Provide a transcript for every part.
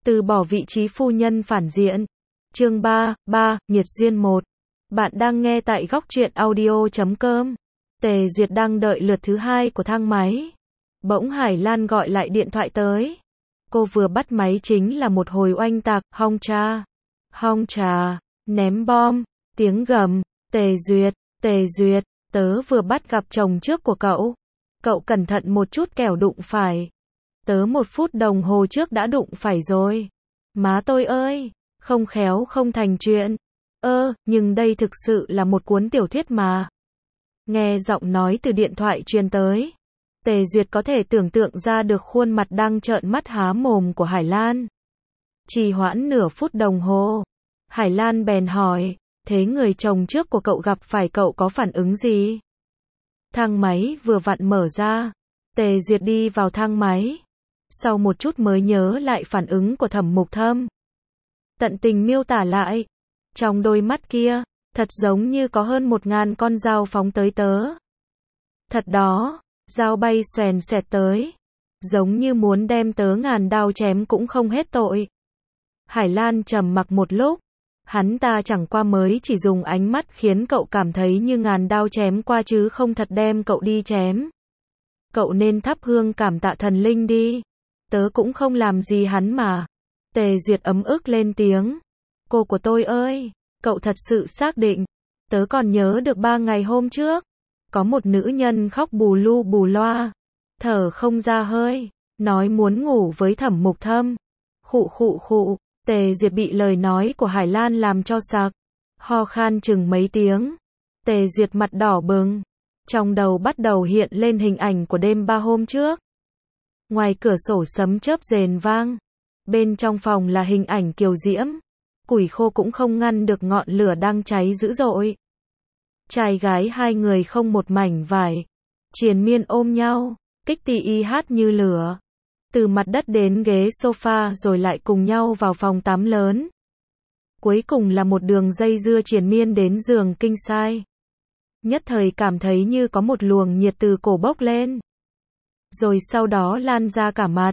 Từ bỏ vị trí phu nhân phản diện. Chương 3, Nghiệt duyên 1. Bạn đang nghe tại góc truyện audio.com. Tề Duyệt đang đợi lượt thứ 2 của thang máy. Bỗng Hải Lan gọi lại điện thoại tới. Cô vừa bắt máy chính là một hồi oanh tạc, hong trà, ném bom, tiếng gầm, Tề Duyệt, tớ vừa bắt gặp chồng trước của cậu. Cậu cẩn thận một chút kẻo đụng phải. Tớ 1 phút đồng hồ trước đã đụng phải rồi. Má tôi ơi, không khéo không thành chuyện. Nhưng đây thực sự là một cuốn tiểu thuyết mà. Nghe giọng nói từ điện thoại truyền tới. Tề Duyệt có thể tưởng tượng ra được khuôn mặt đang trợn mắt há mồm của Hải Lan. Trì hoãn nửa phút đồng hồ. Hải Lan bèn hỏi, thế người chồng trước của cậu gặp phải cậu có phản ứng gì? Thang máy vừa vặn mở ra. Tề Duyệt đi vào thang máy. Sau một chút mới nhớ lại phản ứng của Thẩm Mục Thâm. Tận tình miêu tả lại. Trong đôi mắt kia, thật giống như có hơn 1000 con dao phóng tới tớ. Thật đó, dao bay xoèn xoẹt tới. Giống như muốn đem tớ ngàn đao chém cũng không hết tội. Hải Lan trầm mặc một lúc. Hắn ta chẳng qua mới chỉ dùng ánh mắt khiến cậu cảm thấy như ngàn đao chém qua chứ không thật đem cậu đi chém. Cậu nên thắp hương cảm tạ thần linh đi. Tớ cũng không làm gì hắn mà. Tề Duyệt ấm ức lên tiếng. Cô của tôi ơi, cậu thật sự xác định. Tớ còn nhớ được 3 ngày hôm trước. Có một nữ nhân khóc bù lu bù loa. Thở không ra hơi. Nói muốn ngủ với Thẩm Mục Thâm. Khụ. Tề Duyệt bị lời nói của Hải Lan làm cho sặc. Ho khan chừng mấy tiếng. Tề Duyệt mặt đỏ bừng. Trong đầu bắt đầu hiện lên hình ảnh của đêm 3 hôm trước. Ngoài cửa sổ sấm chớp rền vang. Bên trong phòng là hình ảnh Kiều Diễm. Củi khô cũng không ngăn được ngọn lửa đang cháy dữ dội. Trai gái hai người không một mảnh vải. Triền miên ôm nhau, kích tì y hát như lửa. Từ mặt đất đến ghế sofa rồi lại cùng nhau vào phòng tắm lớn. Cuối cùng là một đường dây dưa triền miên đến giường king size. Nhất thời cảm thấy như có một luồng nhiệt từ cổ bốc lên. Rồi sau đó lan ra cả mặt.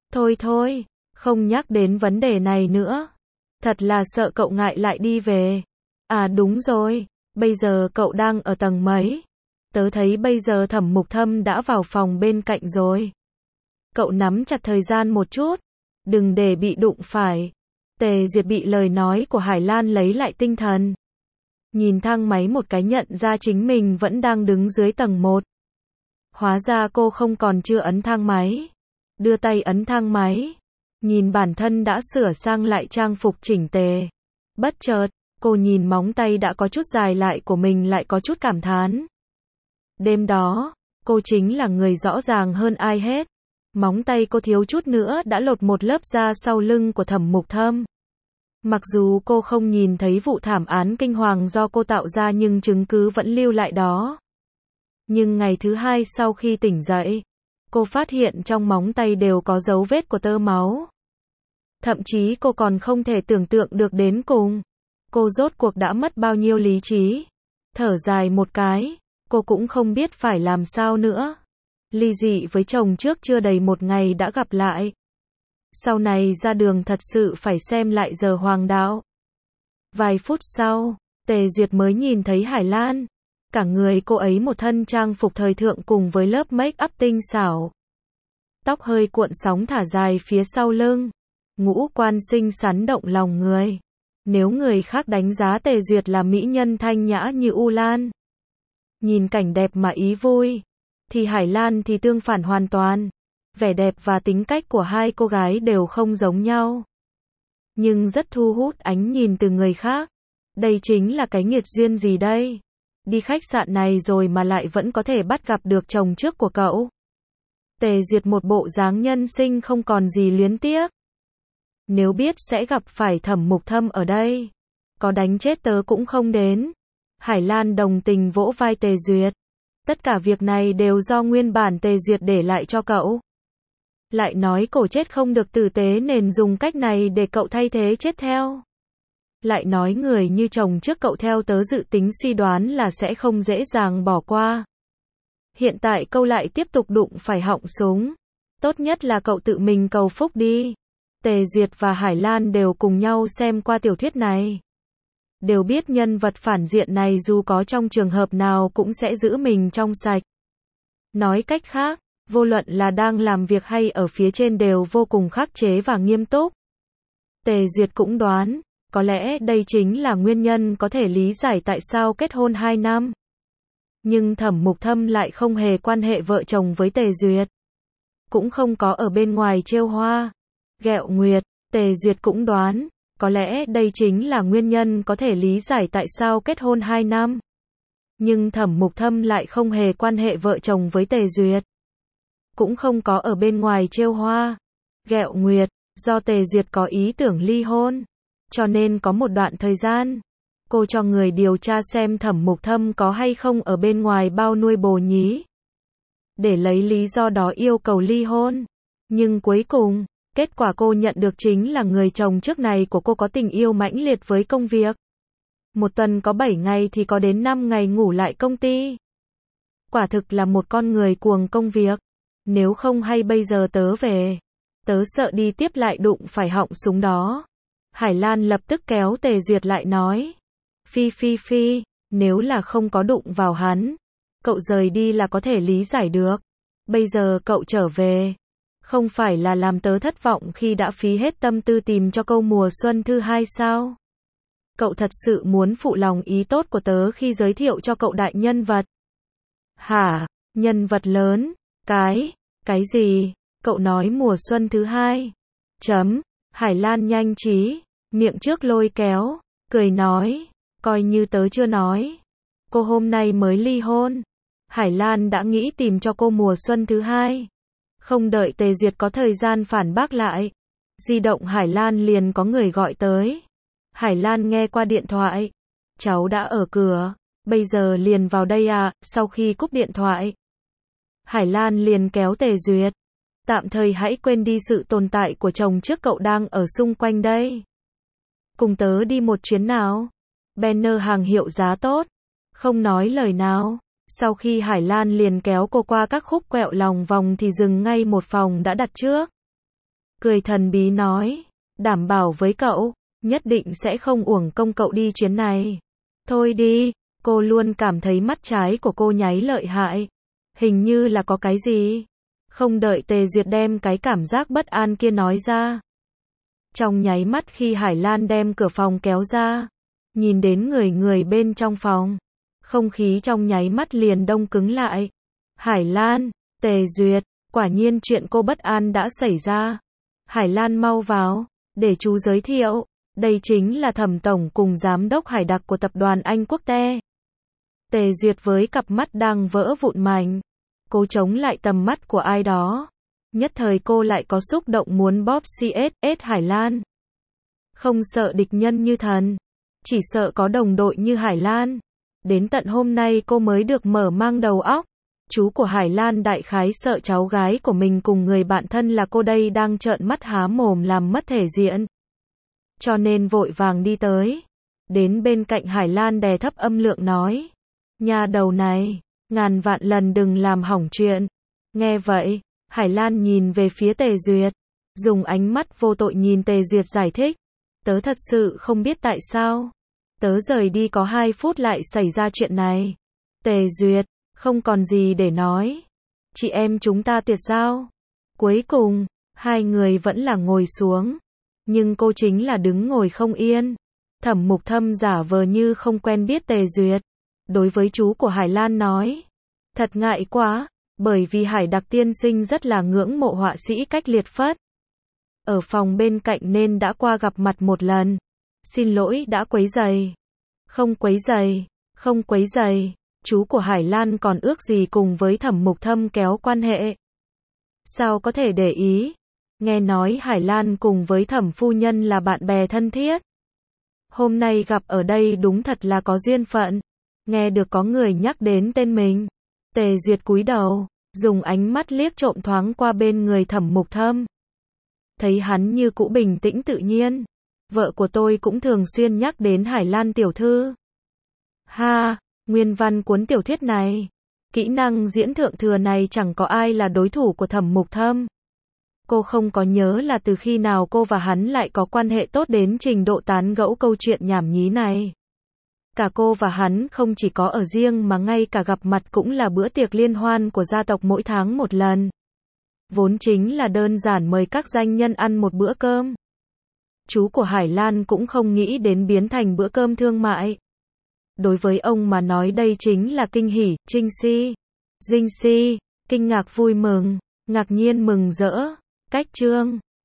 Thôi, không nhắc đến vấn đề này nữa. Thật là sợ cậu ngại lại đi về. À đúng rồi, bây giờ cậu đang ở tầng mấy? Tớ thấy bây giờ Thẩm Mục Thâm đã vào phòng bên cạnh rồi. Cậu nắm chặt thời gian một chút, đừng để bị đụng phải. Tề Duyệt bị lời nói của Hải Lan lấy lại tinh thần. Nhìn thang máy một cái nhận ra chính mình vẫn đang đứng dưới tầng 1. Hóa ra cô không còn chưa ấn thang máy. Đưa tay ấn thang máy. Nhìn bản thân đã sửa sang lại trang phục chỉnh tề. Bất chợt, cô nhìn móng tay đã có chút dài lại của mình lại có chút cảm thán. Đêm đó, cô chính là người rõ ràng hơn ai hết. Móng tay cô thiếu chút nữa đã lột một lớp da sau lưng của Thẩm Mục Thâm. Mặc dù cô không nhìn thấy vụ thảm án kinh hoàng do cô tạo ra nhưng chứng cứ vẫn lưu lại đó. Nhưng ngày thứ 2 sau khi tỉnh dậy, cô phát hiện trong móng tay đều có dấu vết của tơ máu. Thậm chí cô còn không thể tưởng tượng được đến cùng. Cô rốt cuộc đã mất bao nhiêu lý trí. Thở dài một cái, cô cũng không biết phải làm sao nữa. Ly dị với chồng trước chưa đầy 1 ngày đã gặp lại. Sau này ra đường thật sự phải xem lại giờ hoàng đạo. Vài phút sau, Tề Duyệt mới nhìn thấy Hải Lan. Cả người cô ấy một thân trang phục thời thượng cùng với lớp make up tinh xảo. Tóc hơi cuộn sóng thả dài phía sau lưng. Ngũ quan xinh xắn động lòng người. Nếu người khác đánh giá Tề Duyệt là mỹ nhân thanh nhã như U Lan, nhìn cảnh đẹp mà ý vui, thì Hải Lan thì tương phản hoàn toàn. Vẻ đẹp và tính cách của hai cô gái đều không giống nhau. Nhưng rất thu hút ánh nhìn từ người khác. Đây chính là cái nghiệt duyên gì đây? Đi khách sạn này rồi mà lại vẫn có thể bắt gặp được chồng trước của cậu. Tề Duyệt một bộ dáng nhân sinh không còn gì luyến tiếc. Nếu biết sẽ gặp phải Thẩm Mục Thâm ở đây, có đánh chết tớ cũng không đến. Hải Lan đồng tình vỗ vai Tề Duyệt. Tất cả việc này đều do nguyên bản Tề Duyệt để lại cho cậu. Lại nói cổ chết không được tử tế nên dùng cách này để cậu thay thế chết theo. Lại nói người như chồng trước cậu theo tớ dự tính suy đoán là sẽ không dễ dàng bỏ qua. Hiện tại cậu lại tiếp tục đụng phải họng súng. Tốt nhất là cậu tự mình cầu phúc đi. Tề Duyệt và Hải Lan đều cùng nhau xem qua tiểu thuyết này. Đều biết nhân vật phản diện này dù có trong trường hợp nào cũng sẽ giữ mình trong sạch. Nói cách khác, vô luận là đang làm việc hay ở phía trên đều vô cùng khắc chế và nghiêm túc. Tề Duyệt cũng đoán, có lẽ đây chính là nguyên nhân có thể lý giải tại sao kết hôn 2 năm. Nhưng Thẩm Mục Thâm lại không hề quan hệ vợ chồng với Tề Duyệt. Cũng không có ở bên ngoài trêu hoa, ghẹo nguyệt. Tề Duyệt cũng đoán, có lẽ đây chính là nguyên nhân có thể lý giải tại sao kết hôn 2 năm. Nhưng Thẩm Mục Thâm lại không hề quan hệ vợ chồng với Tề Duyệt. Cũng không có ở bên ngoài trêu hoa, ghẹo nguyệt. Do Tề Duyệt có ý tưởng ly hôn, cho nên có một đoạn thời gian, cô cho người điều tra xem Thẩm Mục Thâm có hay không ở bên ngoài bao nuôi bồ nhí. Để lấy lý do đó yêu cầu ly hôn. Nhưng cuối cùng, kết quả cô nhận được chính là người chồng trước này của cô có tình yêu mãnh liệt với công việc. Một tuần có 7 ngày thì có đến 5 ngày ngủ lại công ty. Quả thực là một con người cuồng công việc. Nếu không hay bây giờ tớ về. Tớ sợ đi tiếp lại đụng phải họng súng đó. Hải Lan lập tức kéo Tề Duyệt lại nói. Phi, nếu là không có đụng vào hắn, cậu rời đi là có thể lý giải được. Bây giờ cậu trở về, không phải là làm tớ thất vọng khi đã phí hết tâm tư tìm cho câu mùa xuân thứ 2 sao? Cậu thật sự muốn phụ lòng ý tốt của tớ khi giới thiệu cho cậu đại nhân vật. Hả, nhân vật lớn, cái gì? Cậu nói mùa xuân thứ 2. Hải Lan nhanh trí, miệng trước lôi kéo, cười nói, coi như tớ chưa nói. Cô hôm nay mới ly hôn. Hải Lan đã nghĩ tìm cho cô mùa xuân thứ 2. Không đợi Tề Duyệt có thời gian phản bác lại. Di động Hải Lan liền có người gọi tới. Hải Lan nghe qua điện thoại. Cháu đã ở cửa, bây giờ liền vào đây à? Sau khi cúp điện thoại, Hải Lan liền kéo Tề Duyệt. Tạm thời hãy quên đi sự tồn tại của chồng trước, cậu đang ở xung quanh đây. Cùng tớ đi một chuyến nào. Banner hàng hiệu giá tốt. Không nói lời nào. Sau khi Hải Lan liền kéo cô qua các khúc quẹo lòng vòng thì dừng ngay một phòng đã đặt trước. Cười thần bí nói, đảm bảo với cậu, nhất định sẽ không uổng công cậu đi chuyến này. Thôi đi, cô luôn cảm thấy mắt trái của cô nháy lợi hại. Hình như là có cái gì. Không đợi Tề Duyệt đem cái cảm giác bất an kia nói ra. Trong nháy mắt khi Hải Lan đem cửa phòng kéo ra, nhìn đến người bên trong phòng, không khí trong nháy mắt liền đông cứng lại. Hải Lan, Tề Duyệt, quả nhiên chuyện cô bất an đã xảy ra. Hải Lan mau vào, để chú giới thiệu, đây chính là Thẩm tổng cùng giám đốc hải đặc của tập đoàn Anh Quốc Te. Tề Duyệt với cặp mắt đang vỡ vụn mảnh, cố chống lại tầm mắt của ai đó. Nhất thời cô lại có xúc động muốn bóp CSS Hải Lan. Không sợ địch nhân như thần, chỉ sợ có đồng đội như Hải Lan. Đến tận hôm nay cô mới được mở mang đầu óc. Chú của Hải Lan đại khái sợ cháu gái của mình cùng người bạn thân là cô đây đang trợn mắt há mồm làm mất thể diện. Cho nên vội vàng đi tới. Đến bên cạnh Hải Lan đè thấp âm lượng nói. Nhà đầu này, ngàn vạn lần đừng làm hỏng chuyện. Nghe vậy, Hải Lan nhìn về phía Tề Duyệt. Dùng ánh mắt vô tội nhìn Tề Duyệt giải thích. Tớ thật sự không biết tại sao. Tớ rời đi có 2 phút lại xảy ra chuyện này. Tề Duyệt, không còn gì để nói. Chị em chúng ta tuyệt giao. Cuối cùng, hai người vẫn là ngồi xuống. Nhưng cô chính là đứng ngồi không yên. Thẩm Mục Thâm giả vờ như không quen biết Tề Duyệt. Đối với chú của Hải Lan nói. Thật ngại quá, bởi vì Hải đặc tiên sinh rất là ngưỡng mộ họa sĩ Cách Liệt Phất. Ở phòng bên cạnh nên đã qua gặp mặt một lần. Xin lỗi đã quấy rầy. Không quấy rầy. Chú của Hải Lan còn ước gì cùng với Thẩm Mục Thâm kéo quan hệ. Sao có thể để ý. Nghe nói Hải Lan cùng với Thẩm phu nhân là bạn bè thân thiết. Hôm nay gặp ở đây đúng thật là có duyên phận. Nghe được có người nhắc đến tên mình. Tề Duyệt cúi đầu, dùng ánh mắt liếc trộm thoáng qua bên người Thẩm Mục Thâm. Thấy hắn như cũ bình tĩnh tự nhiên. Vợ của tôi cũng thường xuyên nhắc đến Hải Lan tiểu thư. Ha, nguyên văn cuốn tiểu thuyết này. Kỹ năng diễn thượng thừa này chẳng có ai là đối thủ của Thẩm Mục Thâm. Cô không có nhớ là từ khi nào cô và hắn lại có quan hệ tốt đến trình độ tán gẫu câu chuyện nhảm nhí này. Cả cô và hắn không chỉ có ở riêng mà ngay cả gặp mặt cũng là bữa tiệc liên hoan của gia tộc mỗi tháng một lần. Vốn chính là đơn giản mời các danh nhân ăn một bữa cơm. Chú của Hải Lan cũng không nghĩ đến biến thành bữa cơm thương mại. Đối với ông mà nói đây chính là kinh hỉ, Trinh Si, Dinh Si, kinh ngạc vui mừng, ngạc nhiên mừng rỡ, cách trương.